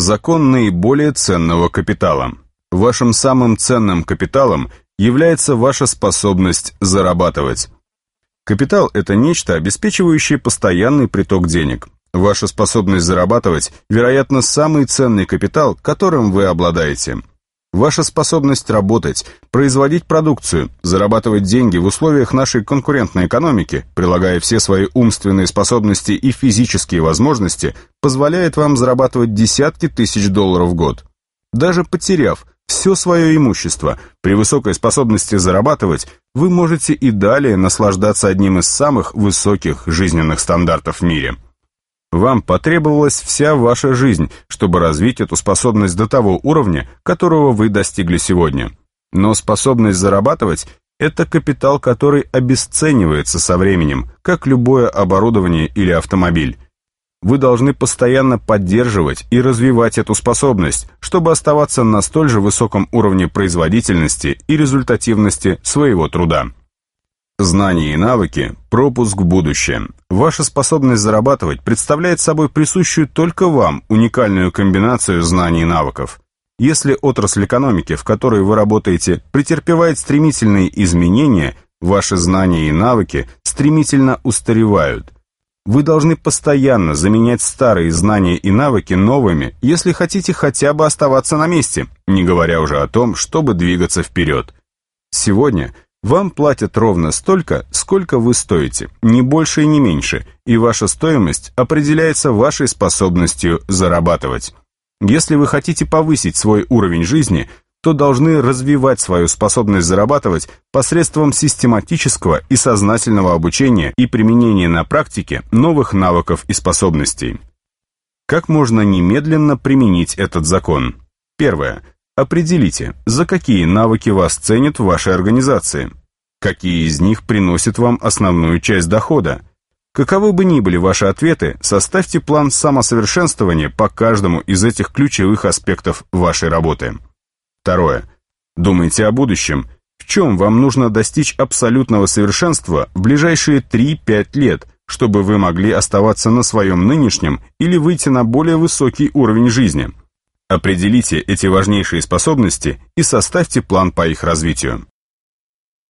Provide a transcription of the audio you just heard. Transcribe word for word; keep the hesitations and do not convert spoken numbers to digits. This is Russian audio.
Закон наиболее ценного капитала. Вашим самым ценным капиталом является ваша способность зарабатывать. Капитал – это нечто, обеспечивающее постоянный приток денег. Ваша способность зарабатывать, вероятно, самый ценный капитал, которым вы обладаете. Ваша способность работать, производить продукцию, зарабатывать деньги в условиях нашей конкурентной экономики, прилагая все свои умственные способности и физические возможности, позволяет вам зарабатывать десятки тысяч долларов в год. Даже потеряв все свое имущество, при высокой способности зарабатывать, вы можете и далее наслаждаться одним из самых высоких жизненных стандартов в мире. Вам потребовалась вся ваша жизнь, чтобы развить эту способность до того уровня, которого вы достигли сегодня. Но способность зарабатывать – это капитал, который обесценивается со временем, как любое оборудование или автомобиль. Вы должны постоянно поддерживать и развивать эту способность, чтобы оставаться на столь же высоком уровне производительности и результативности своего труда. Знания и навыки – пропуск в будущее. Ваша способность зарабатывать представляет собой присущую только вам уникальную комбинацию знаний и навыков. Если отрасль экономики, в которой вы работаете, претерпевает стремительные изменения, ваши знания и навыки стремительно устаревают. Вы должны постоянно заменять старые знания и навыки новыми, если хотите хотя бы оставаться на месте, не говоря уже о том, чтобы двигаться вперед. Сегодня – вам платят ровно столько, сколько вы стоите, не больше и не меньше, и ваша стоимость определяется вашей способностью зарабатывать. Если вы хотите повысить свой уровень жизни, то должны развивать свою способность зарабатывать посредством систематического и сознательного обучения и применения на практике новых навыков и способностей. Как можно немедленно применить этот закон? Первое. Определите, за какие навыки вас ценят в вашей организации. Какие из них приносят вам основную часть дохода? Каковы бы ни были ваши ответы, составьте план самосовершенствования по каждому из этих ключевых аспектов вашей работы. Второе. Думайте о будущем. В чем вам нужно достичь абсолютного совершенства в ближайшие три-пять лет, чтобы вы могли оставаться на своем нынешнем или выйти на более высокий уровень жизни? Определите эти важнейшие способности и составьте план по их развитию.